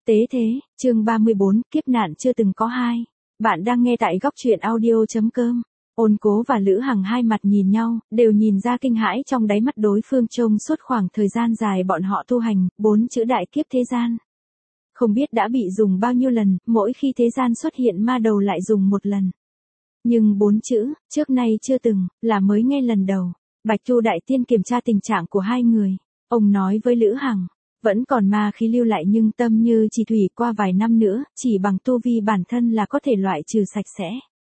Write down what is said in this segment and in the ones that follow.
Tế thế, chương 34, kiếp nạn chưa từng có hai. Bạn đang nghe tại góc truyện audio.com. Ôn Cố và Lữ Hằng hai mặt nhìn nhau, đều nhìn ra kinh hãi trong đáy mắt đối phương trông suốt khoảng thời gian dài bọn họ tu hành, 4 chữ đại kiếp thế gian. Không biết đã bị dùng bao nhiêu lần, mỗi khi thế gian xuất hiện ma đầu lại dùng một lần. Nhưng 4 chữ, trước nay chưa từng, là mới nghe lần đầu. Bạch Tu Đại Tiên kiểm tra tình trạng của hai người. Ông nói với Lữ Hằng. Vẫn còn ma khí lưu lại nhưng tâm như chỉ thủy, qua vài năm nữa, chỉ bằng tu vi bản thân là có thể loại trừ sạch sẽ.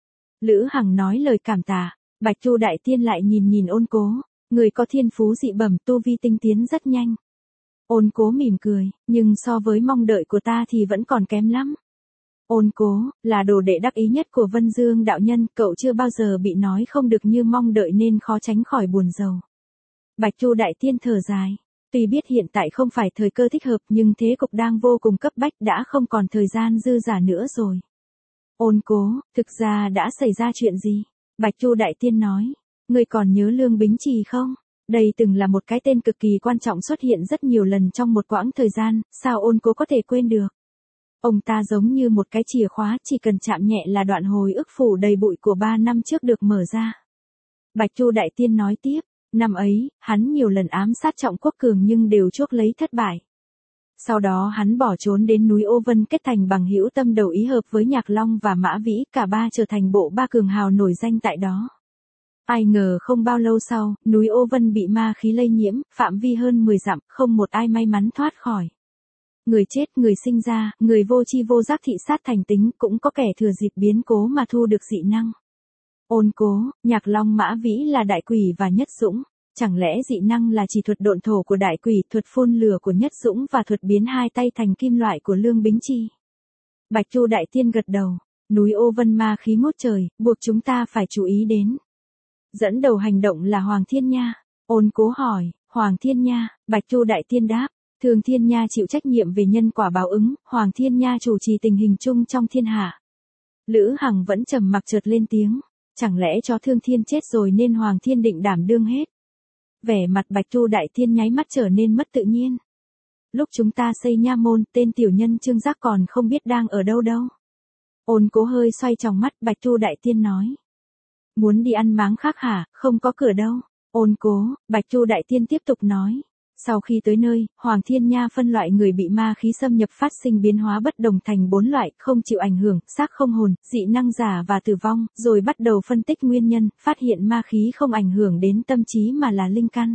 Lữ Hằng nói lời cảm tạ, Bạch Tu Đại Tiên lại nhìn Ôn Cố, người có thiên phú dị bẩm, tu vi tinh tiến rất nhanh. Ôn Cố mỉm cười, nhưng so với mong đợi của ta thì vẫn còn kém lắm. Ôn Cố, là đồ đệ đắc ý nhất của Vân Dương đạo nhân, cậu chưa bao giờ bị nói không được như mong đợi nên khó tránh khỏi buồn rầu. Bạch Tu Đại Tiên thở dài. Tuy biết hiện tại không phải thời cơ thích hợp nhưng thế cục đang vô cùng cấp bách, đã không còn thời gian dư dả nữa rồi. Ôn Cố, thực ra đã xảy ra chuyện gì? Bạch Tu Đại Tiên nói. Ngươi còn nhớ Lương Bính Trì không? Đây từng là một cái tên cực kỳ quan trọng, xuất hiện rất nhiều lần trong một quãng thời gian, sao Ôn Cố có thể quên được? Ông ta giống như một cái chìa khóa, chỉ cần chạm nhẹ là đoạn hồi ức phủ đầy bụi của 3 năm trước được mở ra. Bạch Tu Đại Tiên nói tiếp. Năm ấy, hắn nhiều lần ám sát Trọng Quốc Cường nhưng đều chuốc lấy thất bại. Sau đó hắn bỏ trốn đến núi Ô Vân kết thành bằng hữu tâm đầu ý hợp với Nhạc Long và Mã Vĩ, cả ba trở thành bộ ba cường hào nổi danh tại đó. Ai ngờ không bao lâu sau, núi Ô Vân bị ma khí lây nhiễm, phạm vi hơn 10 dặm, không một ai may mắn thoát khỏi. Người chết, người sinh ra, người vô tri vô giác thị sát thành tính, cũng có kẻ thừa dịp biến cố mà thu được dị năng. Ôn Cố, Nhạc Long Mã Vĩ là đại quỷ và Nhất Dũng, chẳng lẽ dị năng là chỉ thuật độn thổ của đại quỷ, thuật phun lửa của Nhất Dũng và thuật biến hai tay thành kim loại của Lương Bính Chi? Bạch Tu Đại Tiên gật đầu, núi Ô Vân ma khí ngút trời, buộc chúng ta phải chú ý đến. Dẫn đầu hành động là Hoàng Thiên Nha. Ôn Cố hỏi, Hoàng Thiên Nha? Bạch Tu Đại Tiên đáp, Thường Thiên Nha chịu trách nhiệm về nhân quả báo ứng, Hoàng Thiên Nha chủ trì tình hình chung trong thiên hạ. Lữ Hằng vẫn trầm mặc, chợt lên tiếng. Chẳng lẽ cho Thương Thiên chết rồi nên Hoàng Thiên định đảm đương hết? Vẻ mặt Bạch Tu Đại Tiên nháy mắt trở nên mất tự nhiên. Lúc chúng ta xây nha môn, tên tiểu nhân Trương Giác còn không biết đang ở đâu đâu. Ôn Cố hơi xoay tròng mắt, Bạch Tu Đại Tiên nói. Muốn đi ăn máng khác hả, không có cửa đâu. Ôn Cố, Bạch Tu Đại Tiên tiếp tục nói. Sau khi tới nơi, Hoàng Thiên Nha phân loại người bị ma khí xâm nhập phát sinh biến hóa bất đồng thành 4 loại, không chịu ảnh hưởng, xác không hồn, dị năng giả và tử vong, rồi bắt đầu phân tích nguyên nhân, phát hiện ma khí không ảnh hưởng đến tâm trí mà là linh căn.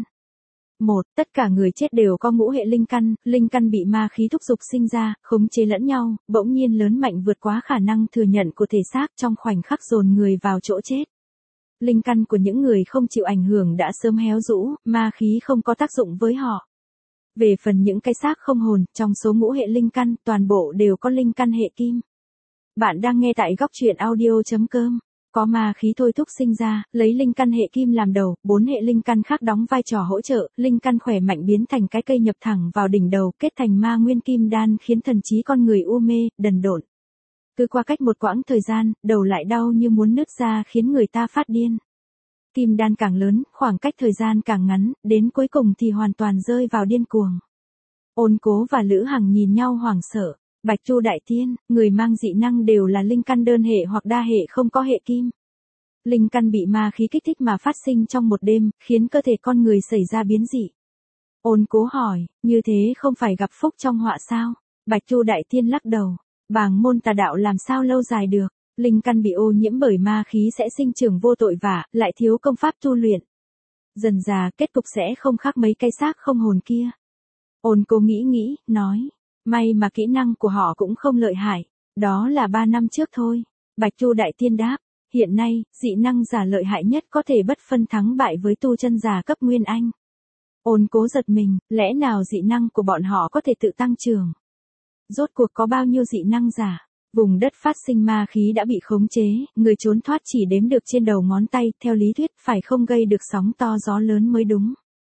1. Tất cả người chết đều có ngũ hệ linh căn bị ma khí thúc giục sinh ra, khống chế lẫn nhau, bỗng nhiên lớn mạnh vượt quá khả năng thừa nhận của thể xác, trong khoảnh khắc dồn người vào chỗ chết. Linh căn của những người không chịu ảnh hưởng đã sớm héo rũ, ma khí không có tác dụng với họ. Về phần những cái xác không hồn, trong số ngũ hệ linh căn, toàn bộ đều có linh căn hệ kim. Bạn đang nghe tại góc truyện audio.com. Có ma khí thôi thúc sinh ra, lấy linh căn hệ kim làm đầu, 4 hệ linh căn khác đóng vai trò hỗ trợ, linh căn khỏe mạnh biến thành cái cây nhập thẳng vào đỉnh đầu, kết thành ma nguyên kim đan, khiến thần trí con người u mê, đần độn. Cứ qua cách một quãng thời gian, đầu lại đau như muốn nứt ra, khiến người ta phát điên. Kim đan càng lớn, khoảng cách thời gian càng ngắn, đến cuối cùng thì hoàn toàn rơi vào điên cuồng. Ôn Cố và Lữ Hằng nhìn nhau hoảng sợ. Bạch Tu Đại Tiên, người mang dị năng đều là linh căn đơn hệ hoặc đa hệ không có hệ kim. Linh căn bị ma khí kích thích mà phát sinh trong một đêm, khiến cơ thể con người xảy ra biến dị. Ôn Cố hỏi, như thế không phải gặp phúc trong họa sao? Bạch Tu Đại Tiên lắc đầu. Bàng môn tà đạo làm sao lâu dài được? Linh căn bị ô nhiễm bởi ma khí sẽ sinh trưởng vô tội vạ, lại thiếu công pháp tu luyện. Dần dà kết cục sẽ không khác mấy cái xác không hồn kia. Ôn Cố nghĩ, nói. May mà kỹ năng của họ cũng không lợi hại. Đó là 3 năm trước thôi. Bạch Tu Đại Tiên đáp. Hiện nay, dị năng giả lợi hại nhất có thể bất phân thắng bại với tu chân giả cấp Nguyên Anh. Ôn Cố giật mình, lẽ nào dị năng của bọn họ có thể tự tăng trưởng? Rốt cuộc có bao nhiêu dị năng giả? Vùng đất phát sinh ma khí đã bị khống chế, người trốn thoát chỉ đếm được trên đầu ngón tay, theo lý thuyết phải không gây được sóng to gió lớn mới đúng.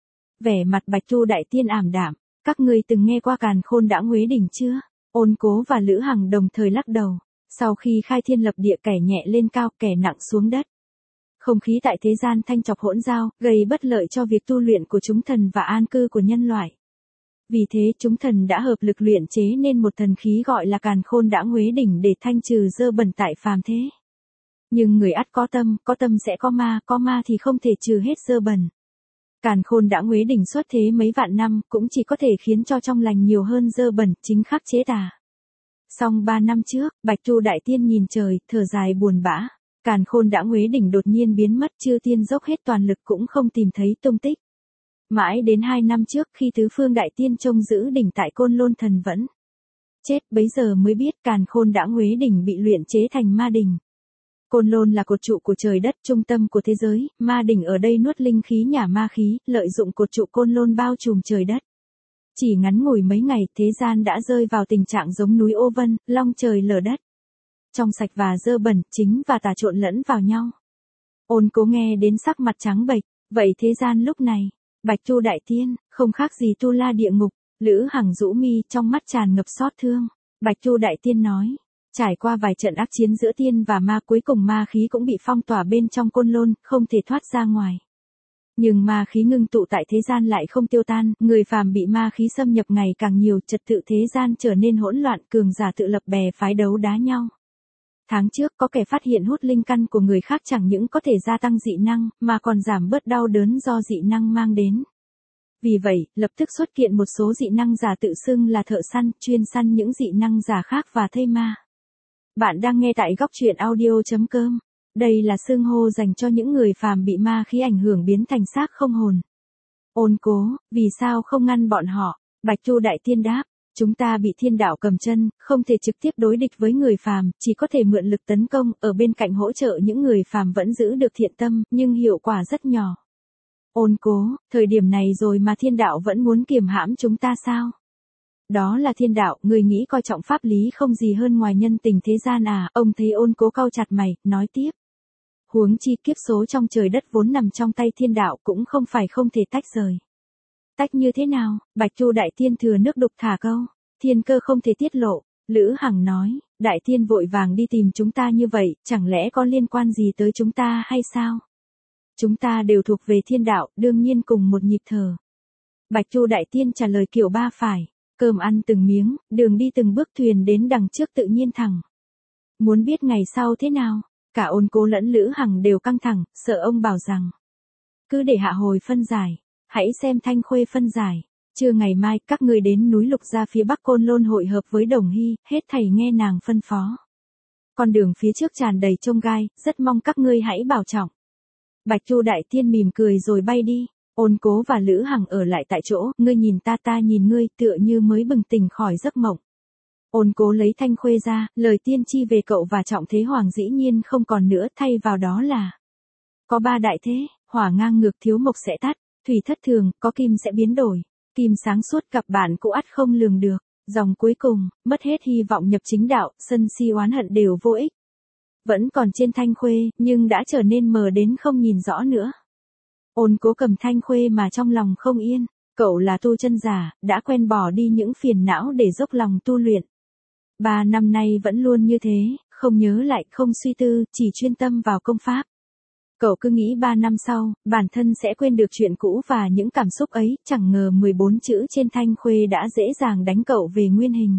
Vẻ mặt Bạch Tu Đại Tiên ảm đạm, các ngươi từng nghe qua Càn Khôn Đãng Huế Đỉnh chưa? Ôn Cố và Lữ Hằng đồng thời lắc đầu. Sau khi khai thiên lập địa, kẻ nhẹ lên cao, kẻ nặng xuống đất. Không khí tại thế gian thanh chọc hỗn giao, gây bất lợi cho việc tu luyện của chúng thần và an cư của nhân loại. Vì thế chúng thần đã hợp lực luyện chế nên một thần khí gọi là Càn Khôn Đãng Uế Đỉnh để thanh trừ dơ bẩn tại phàm thế. Nhưng người ắt có tâm sẽ có ma thì không thể trừ hết dơ bẩn. Càn Khôn Đãng Uế Đỉnh xuất thế mấy vạn năm cũng chỉ có thể khiến cho trong lành nhiều hơn dơ bẩn, chính khắc chế tà. Song 3 năm trước, Bạch Tu Đại Tiên nhìn trời, thở dài buồn bã. Càn Khôn Đãng Uế Đỉnh đột nhiên biến mất, chư tiên dốc hết toàn lực cũng không tìm thấy tung tích. Mãi đến 2 năm trước khi Tứ Phương Đại Tiên trông giữ đỉnh tại Côn Lôn Thần vẫn chết, bấy giờ mới biết Càn Khôn Đãng Uế Đỉnh bị luyện chế thành ma đỉnh. Côn Lôn là cột trụ của trời đất, trung tâm của thế giới, ma đỉnh ở đây nuốt linh khí nhả ma khí, lợi dụng cột trụ Côn Lôn bao trùm trời đất. Chỉ ngắn ngủi mấy ngày, thế gian đã rơi vào tình trạng giống núi ô vân, long trời lở đất. Trong sạch và dơ bẩn, chính và tà trộn lẫn vào nhau. Ôn Cố nghe đến sắc mặt trắng bệch, vậy thế gian lúc này, Bạch Tu Đại Tiên, không khác gì tu la địa ngục. Lữ Hằng rũ mi, trong mắt tràn ngập xót thương. Bạch Tu Đại Tiên nói, trải qua vài trận ác chiến giữa tiên và ma, cuối cùng ma khí cũng bị phong tỏa bên trong Côn Lôn, không thể thoát ra ngoài. Nhưng ma khí ngưng tụ tại thế gian lại không tiêu tan, người phàm bị ma khí xâm nhập ngày càng nhiều, trật tự thế gian trở nên hỗn loạn, cường giả tự lập bè phái đấu đá nhau. Tháng trước có kẻ phát hiện hút linh căn của người khác chẳng những có thể gia tăng dị năng, mà còn giảm bớt đau đớn do dị năng mang đến. Vì vậy, lập tức xuất hiện một số dị năng giả tự xưng là thợ săn, chuyên săn những dị năng giả khác và thây ma. Bạn đang nghe tại góc truyện audio.com. Đây là xưng hô dành cho những người phàm bị ma khí ảnh hưởng biến thành xác không hồn. Ôn Cố, vì sao không ngăn bọn họ? Bạch Tu Đại Tiên đáp, chúng ta bị thiên đạo cầm chân, không thể trực tiếp đối địch với người phàm, chỉ có thể mượn lực tấn công, ở bên cạnh hỗ trợ những người phàm vẫn giữ được thiện tâm, nhưng hiệu quả rất nhỏ. Ôn Cố, thời điểm này rồi mà thiên đạo vẫn muốn kiềm hãm chúng ta sao? Đó là thiên đạo, người nghĩ coi trọng pháp lý không gì hơn ngoài nhân tình thế gian à? Ông thấy Ôn Cố cau chặt mày, nói tiếp. Huống chi kiếp số trong trời đất vốn nằm trong tay thiên đạo cũng không phải không thể tách rời. Tách như thế nào? Bạch Tu Đại Tiên thừa nước đục thả câu. Thiên cơ không thể tiết lộ. Lữ Hằng nói, Đại Tiên vội vàng đi tìm chúng ta như vậy, chẳng lẽ có liên quan gì tới chúng ta hay sao? Chúng ta đều thuộc về thiên đạo, đương nhiên cùng một nhịp thở. Bạch Tu Đại Tiên trả lời kiểu ba phải. Cơm ăn từng miếng, đường đi từng bước, thuyền đến đằng trước tự nhiên thẳng. Muốn biết ngày sau thế nào? Cả Ôn Cố lẫn Lữ Hằng đều căng thẳng, sợ ông bảo rằng. Cứ để hạ hồi phân giải. Hãy xem Thanh Khuê phân giải. Trưa ngày mai, các ngươi đến núi Lục Gia phía bắc Côn Lôn hội hợp với Đồng Hy, hết thảy nghe nàng phân phó. Con đường phía trước tràn đầy chông gai, rất mong các ngươi hãy bảo trọng. Bạch Tu Đại Tiên mỉm cười rồi bay đi. Ôn Cố và Lữ Hằng ở lại tại chỗ, ngươi nhìn ta, ta nhìn ngươi, tựa như mới bừng tỉnh khỏi giấc mộng. Ôn Cố lấy Thanh Khuê ra, lời tiên tri về cậu và Trọng Thế Hoàng dĩ nhiên không còn nữa, thay vào đó là có 3 đại thế, hỏa ngang ngược thiếu mộc sẽ tắt, thủy thất thường, có kim sẽ biến đổi, kim sáng suốt gặp bạn cũ ắt không lường được, dòng cuối cùng, mất hết hy vọng nhập chính đạo, sân si oán hận đều vô ích. Vẫn còn trên Thanh Khuê, nhưng đã trở nên mờ đến không nhìn rõ nữa. Ôn Cố cầm Thanh Khuê mà trong lòng không yên, cậu là tu chân giả, đã quen bỏ đi những phiền não để dốc lòng tu luyện. 3 năm nay vẫn luôn như thế, không nhớ lại, không suy tư, chỉ chuyên tâm vào công pháp. Cậu cứ nghĩ 3 năm sau, bản thân sẽ quên được chuyện cũ và những cảm xúc ấy, chẳng ngờ 14 chữ trên Thanh Khuê đã dễ dàng đánh cậu về nguyên hình.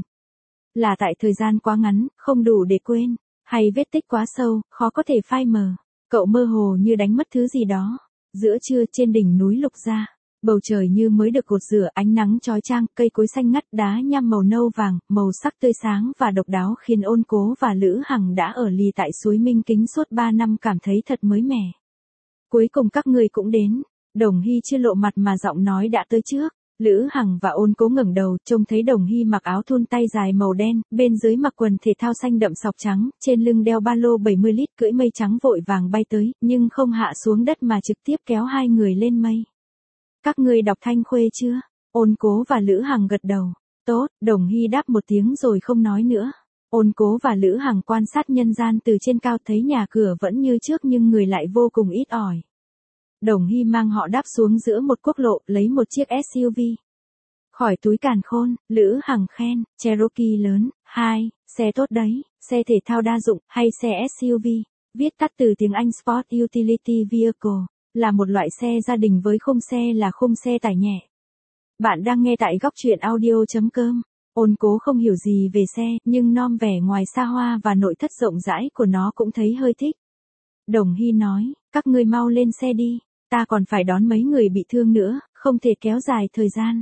Là tại thời gian quá ngắn, không đủ để quên, hay vết tích quá sâu, khó có thể phai mờ. Cậu mơ hồ như đánh mất thứ gì đó. Giữa trưa trên đỉnh núi Lục Gia, bầu trời như mới được gột rửa, ánh nắng chói chang, cây cối xanh ngắt, đá nhăm màu nâu vàng, màu sắc tươi sáng và độc đáo khiến Ôn Cố và Lữ Hằng đã ở lì tại suối Minh Kính suốt 3 năm cảm thấy thật mới mẻ. Cuối cùng các người cũng đến. Đồng Hy chưa lộ mặt mà giọng nói đã tới trước. Lữ Hằng và Ôn Cố ngẩng đầu, trông thấy Đồng Hy mặc áo thun tay dài màu đen, bên dưới mặc quần thể thao xanh đậm sọc trắng, trên lưng đeo ba lô 70 lít, cưỡi mây trắng vội vàng bay tới, nhưng không hạ xuống đất mà trực tiếp kéo hai người lên mây. Các ngươi đọc Thanh Khuê chưa? Ôn Cố và Lữ Hằng gật đầu. Tốt, Đồng Hy đáp một tiếng rồi không nói nữa. Ôn Cố và Lữ Hằng quan sát nhân gian từ trên cao, thấy nhà cửa vẫn như trước nhưng người lại vô cùng ít ỏi. Đồng Hy mang họ đáp xuống giữa một quốc lộ, lấy một chiếc SUV. Khỏi túi càn khôn, Lữ Hằng khen, Cherokee lớn, 2, xe tốt đấy, xe thể thao đa dụng, hay xe SUV, viết tắt từ tiếng Anh Sport Utility Vehicle, là một loại xe gia đình với khung xe là khung xe tải nhẹ. Bạn đang nghe tại góc truyện audio.com. Ôn Cố không hiểu gì về xe, nhưng nom vẻ ngoài xa hoa và nội thất rộng rãi của nó cũng thấy hơi thích. Đồng Hy nói, các ngươi mau lên xe đi, ta còn phải đón mấy người bị thương nữa, không thể kéo dài thời gian.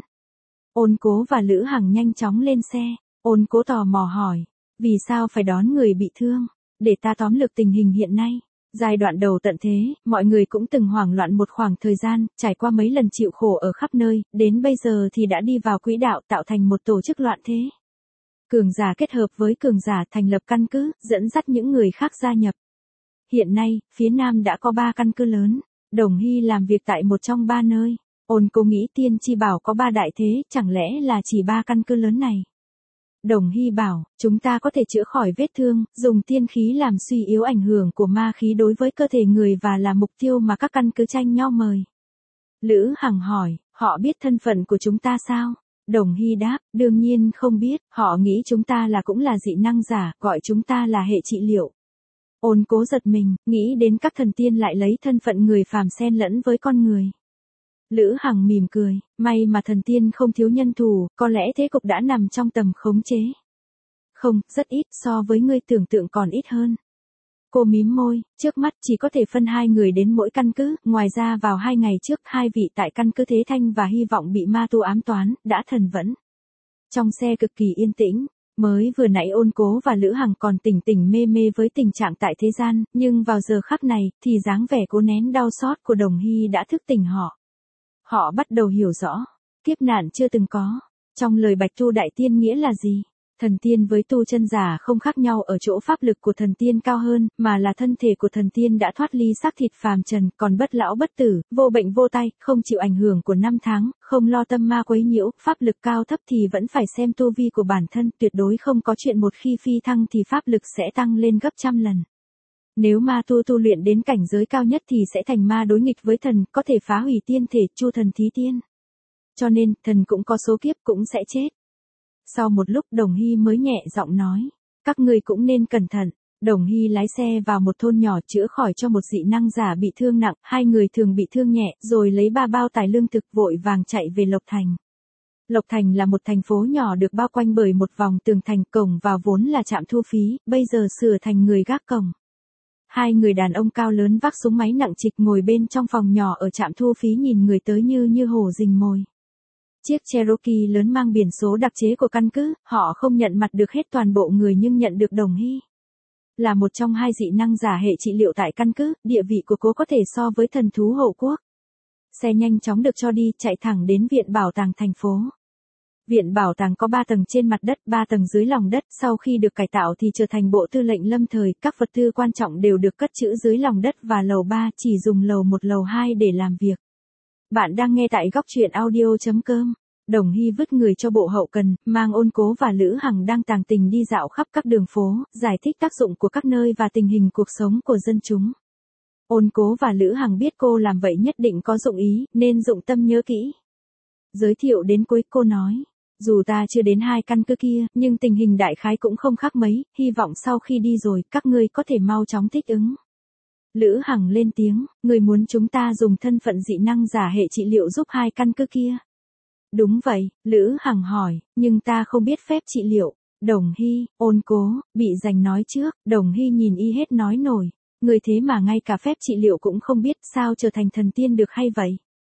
Ôn Cố và Lữ Hằng nhanh chóng lên xe. Ôn Cố tò mò hỏi, vì sao phải đón người bị thương? Để ta tóm lược tình hình hiện nay. Giai đoạn đầu tận thế, mọi người cũng từng hoảng loạn một khoảng thời gian, trải qua mấy lần chịu khổ ở khắp nơi, đến bây giờ thì đã đi vào quỹ đạo tạo thành một tổ chức loạn thế. Cường giả kết hợp với cường giả thành lập căn cứ, dẫn dắt những người khác gia nhập. Hiện nay, phía Nam đã có 3 căn cứ lớn. Đồng Hy làm việc tại một trong 3 nơi. Ôn Cố nghĩ Tiên Tri bảo có 3 đại thế, chẳng lẽ là chỉ 3 căn cứ lớn này? Đồng Hy bảo, chúng ta có thể chữa khỏi vết thương, dùng tiên khí làm suy yếu ảnh hưởng của ma khí đối với cơ thể người và là mục tiêu mà các căn cứ tranh nhau mời. Lữ Hằng hỏi, họ biết thân phận của chúng ta sao? Đồng Hy đáp, đương nhiên không biết, họ nghĩ chúng ta cũng là dị năng giả, gọi chúng ta là hệ trị liệu. Ôn Cố giật mình, nghĩ đến các thần tiên lại lấy thân phận người phàm xen lẫn với con người. Lữ Hằng mỉm cười, may mà thần tiên không thiếu nhân thủ, có lẽ thế cục đã nằm trong tầm khống chế. Không, rất ít, so với ngươi tưởng tượng còn ít hơn. Cô mím môi, trước mắt chỉ có thể phân 2 người đến mỗi căn cứ, ngoài ra vào 2 ngày trước 2 vị tại căn cứ Thế Thanh và Hy vọng bị ma tu ám toán, đã thần vẫn. Trong xe cực kỳ yên tĩnh, mới vừa nãy Ôn Cố và Lữ Hằng còn tỉnh mê mê với tình trạng tại thế gian, nhưng vào giờ khắc này, thì dáng vẻ cố nén đau xót của Đồng Hy đã thức tỉnh họ. Họ bắt đầu hiểu rõ, kiếp nạn chưa từng có. Trong lời Bạch Tu Đại Tiên nghĩa là gì? Thần tiên với tu chân giả không khác nhau ở chỗ pháp lực của thần tiên cao hơn, mà là thân thể của thần tiên đã thoát ly xác thịt phàm trần, còn bất lão bất tử, vô bệnh vô tai, không chịu ảnh hưởng của năm tháng, không lo tâm ma quấy nhiễu, pháp lực cao thấp thì vẫn phải xem tu vi của bản thân, tuyệt đối không có chuyện một khi phi thăng thì pháp lực sẽ tăng lên gấp trăm lần. Nếu ma tu luyện đến cảnh giới cao nhất thì sẽ thành ma đối nghịch với thần, có thể phá hủy tiên thể, chu thần thí tiên. Cho nên, thần cũng có số kiếp cũng sẽ chết. Sau một lúc Đồng Hy mới nhẹ giọng nói, các ngươi cũng nên cẩn thận. Đồng Hy lái xe vào một thôn nhỏ chữa khỏi cho một dị năng giả bị thương nặng, 2 người thường bị thương nhẹ, rồi lấy 3 bao tải lương thực vội vàng chạy về Lộc Thành. Lộc Thành là một thành phố nhỏ được bao quanh bởi một vòng tường thành, cổng vào vốn là trạm thu phí, bây giờ sửa thành người gác cổng. 2 người đàn ông cao lớn vác súng máy nặng trịch ngồi bên trong phòng nhỏ ở trạm thu phí nhìn người tới như hổ rình mồi. Chiếc Cherokee lớn mang biển số đặc chế của căn cứ, họ không nhận mặt được hết toàn bộ người nhưng nhận được Đồng Hy. Là một trong 2 dị năng giả hệ trị liệu tại căn cứ, địa vị của cô có thể so với thần thú hộ quốc. Xe nhanh chóng được cho đi, chạy thẳng đến Viện Bảo tàng thành phố. Viện Bảo tàng có 3 tầng trên mặt đất, 3 tầng dưới lòng đất, sau khi được cải tạo thì trở thành bộ tư lệnh lâm thời, các vật tư quan trọng đều được cất trữ dưới lòng đất và lầu 3 chỉ dùng lầu 1 lầu 2 để làm việc. Bạn đang nghe tại góc truyện audio.com. Đồng Hy vứt người cho bộ hậu cần, mang Ôn Cố và Lữ Hằng đang tàng tình đi dạo khắp các đường phố, giải thích tác dụng của các nơi và tình hình cuộc sống của dân chúng. Ôn Cố và Lữ Hằng biết cô làm vậy nhất định có dụng ý, nên dụng tâm nhớ kỹ. Giới thiệu đến cuối cô nói, dù ta chưa đến 2 căn cứ kia, nhưng tình hình đại khái cũng không khác mấy, hy vọng sau khi đi rồi, các ngươi có thể mau chóng thích ứng. Lữ Hằng lên tiếng, người muốn chúng ta dùng thân phận dị năng giả hệ trị liệu giúp 2 căn cứ kia. Đúng vậy, Lữ Hằng hỏi, nhưng ta không biết phép trị liệu. Đồng Hy, Ôn Cố, bị giành nói trước, Đồng Hy nhìn y hết nói nổi. Người thế mà ngay cả phép trị liệu cũng không biết, sao trở thành thần tiên được hay vậy?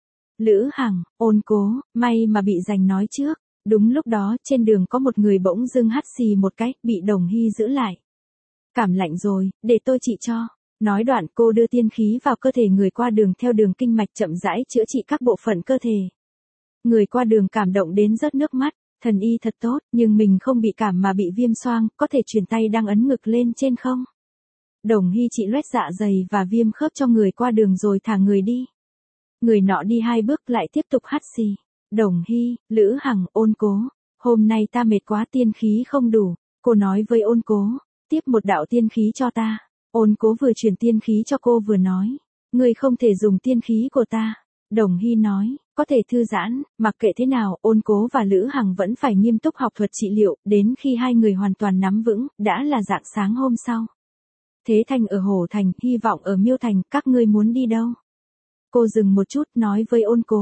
Lữ Hằng, Ôn Cố, may mà bị giành nói trước. Đúng lúc đó, trên đường có một người bỗng dưng hắt xì một cái, bị Đồng Hy giữ lại. Cảm lạnh rồi, để tôi trị cho. Nói đoạn cô đưa tiên khí vào cơ thể người qua đường theo đường kinh mạch chậm rãi chữa trị các bộ phận cơ thể. Người qua đường cảm động đến rớt nước mắt, thần y thật tốt, nhưng mình không bị cảm mà bị viêm xoang, có thể truyền tay đang ấn ngực lên trên không? Đồng Hy trị loét dạ dày và viêm khớp cho người qua đường rồi thả người đi. Người nọ đi 2 bước lại tiếp tục hắt xì. Đồng Hy, Lữ Hằng, Ôn Cố, hôm nay ta mệt quá, tiên khí không đủ. Cô nói với Ôn Cố, tiếp một đạo tiên khí cho ta. Ôn Cố vừa truyền tiên khí cho cô vừa nói, ngươi không thể dùng tiên khí của ta. Đồng Hy nói, có thể thư giãn, mặc kệ thế nào, Ôn Cố và Lữ Hằng vẫn phải nghiêm túc học thuật trị liệu, đến khi 2 người hoàn toàn nắm vững, đã là rạng sáng hôm sau. Thế Thanh ở Hổ Thành, Hy vọng ở Miêu Thành, các ngươi muốn đi đâu? Cô dừng một chút nói với Ôn Cố,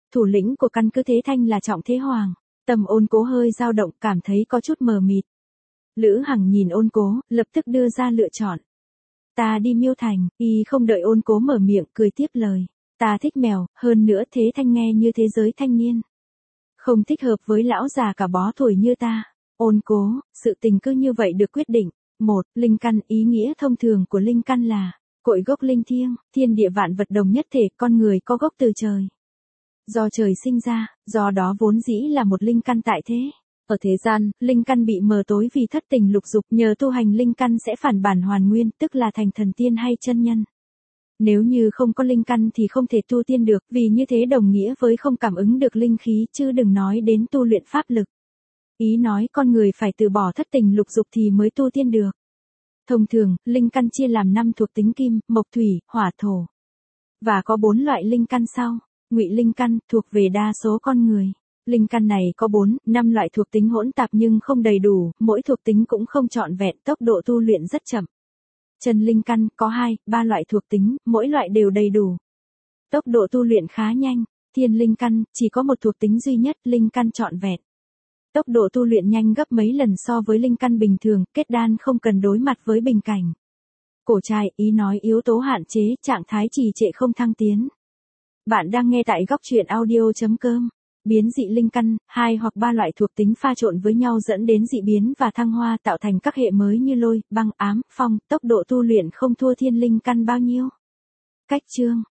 Thủ lĩnh của căn cứ Thế Thanh là Trọng Thế Hoàng. Tâm Ôn Cố hơi dao động, cảm thấy có chút mờ mịt. Lữ Hằng nhìn Ôn Cố, lập tức đưa ra lựa chọn. Ta đi Miêu Thành, y không đợi Ôn Cố mở miệng, cười tiếp lời. Ta thích mèo, hơn nữa Thế Thanh nghe như thế giới thanh niên. Không thích hợp với lão già cả bó tuổi như ta. Ôn Cố, sự tình cứ như vậy được quyết định. 1. Linh căn. Ý nghĩa thông thường của linh căn là cội gốc linh thiêng, thiên địa vạn vật đồng nhất thể, con người có gốc từ trời. Do trời sinh ra, do đó vốn dĩ là một linh căn tại thế. Ở thế gian, linh căn bị mờ tối vì thất tình lục dục, nhờ tu hành linh căn sẽ phản bản hoàn nguyên, tức là thành thần tiên hay chân nhân. Nếu như không có linh căn thì không thể tu tiên được, vì như thế đồng nghĩa với không cảm ứng được linh khí, chứ đừng nói đến tu luyện pháp lực. Ý nói con người phải từ bỏ thất tình lục dục thì mới tu tiên được. Thông thường, linh căn chia làm 5 thuộc tính kim, mộc thủy, hỏa thổ. Và có 4 loại linh căn sau. Ngụy linh căn, thuộc về đa số con người. Linh căn này có 4, 5 loại thuộc tính hỗn tạp nhưng không đầy đủ, mỗi thuộc tính cũng không trọn vẹn, tốc độ tu luyện rất chậm. Chân linh căn, có 2, 3 loại thuộc tính, mỗi loại đều đầy đủ. Tốc độ tu luyện khá nhanh. Thiên linh căn, chỉ có một thuộc tính duy nhất, linh căn trọn vẹn. Tốc độ tu luyện nhanh gấp mấy lần so với linh căn bình thường, kết đan không cần đối mặt với bình cảnh. Cổ trai, ý nói yếu tố hạn chế, trạng thái trì trệ không thăng tiến. Bạn đang nghe tại góc truyện audio.com. Biến dị linh căn, 2 hoặc 3 loại thuộc tính pha trộn với nhau dẫn đến dị biến và thăng hoa tạo thành các hệ mới như lôi, băng, ám, phong, tốc độ tu luyện không thua thiên linh căn bao nhiêu. Cách chương